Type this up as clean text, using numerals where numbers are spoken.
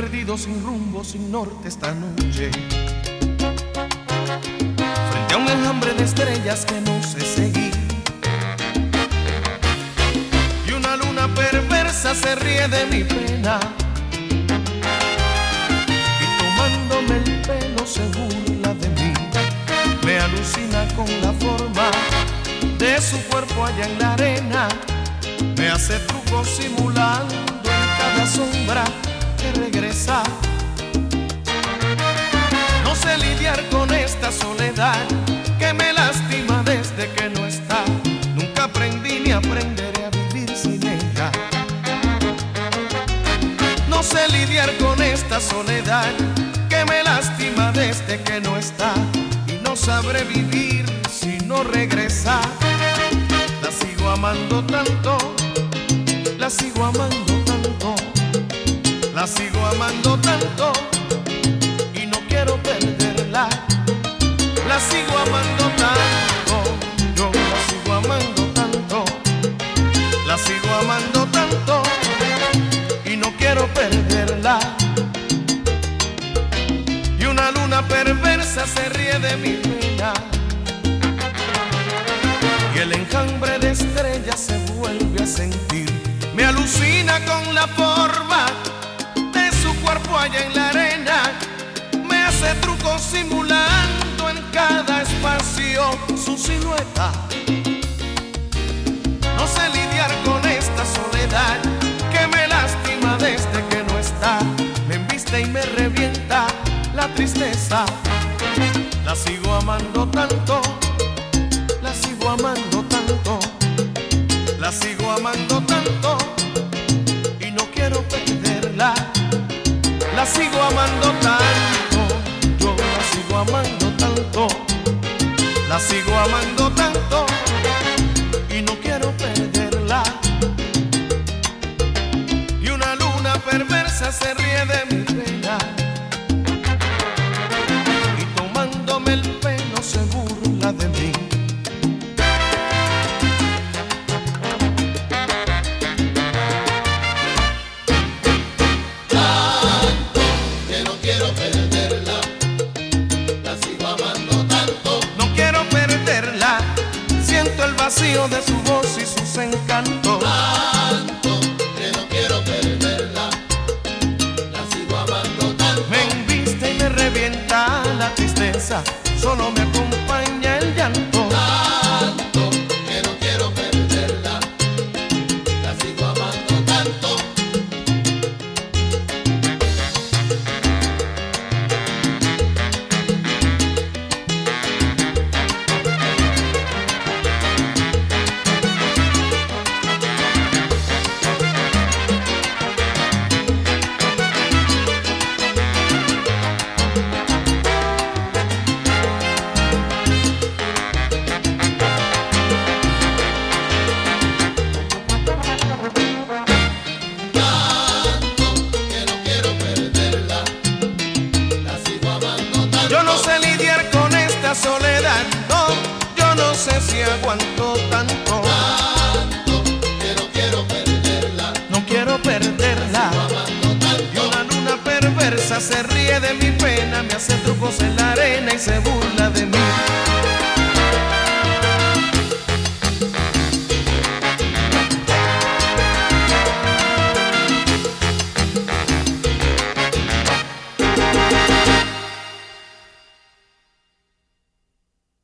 perdido sin rumbo, sin norte esta noche, frente a un enjambre de estrellas que no sé seguir. Y una luna perversa se ríe de mi pena, y tomándome el pelo se burla de mí. Me alucina con la forma de su cuerpo allá en la arena, me hace trucos simulando en cada sombra que regresa. No sé lidiar con esta soledad que me lastima desde que no está. Nunca aprendí ni aprenderé a vivir sin ella. No sé lidiar con esta soledad que me lastima desde que no está. Y no sabré vivir si no regresa. La sigo amando tanto, la sigo amando tanto, la sigo amando tanto y no quiero perderla. La sigo amando tanto, yo la sigo amando tanto, la sigo amando tanto y no quiero perderla. Y una luna perversa se ríe de mi pena, y el enjambre de estrellas se vuelve a sentir. Me alucina con la forma de su cuerpo allá en la arena, me hace trucos simulando en cada espacio su silueta. No sé lidiar con esta soledad que me lastima desde que no está. Me embiste y me revienta la tristeza. La sigo amando tanto, la sigo amando tanto, la sigo amando tanto y no quiero perderla. La sigo amando tanto, yo la sigo amando tanto, la sigo amando tanto y no quiero perderla. Y una luna perversa se ríe de mi pena, y tomándome el pelo se burla de mí. De su voz y sus encantos, tanto que no quiero perderla, la sigo amando tanto. Me embiste y me revienta la tristeza, solo me acompaña el llanto. Tanto que no quiero perderla, la sigo amando tanto. Soledad, no, yo no sé si aguanto tanto. Tanto que no quiero perderla, no quiero perderla. Y una luna perversa se ríe de mi pena, me hace trucos en la arena y se burla de mí.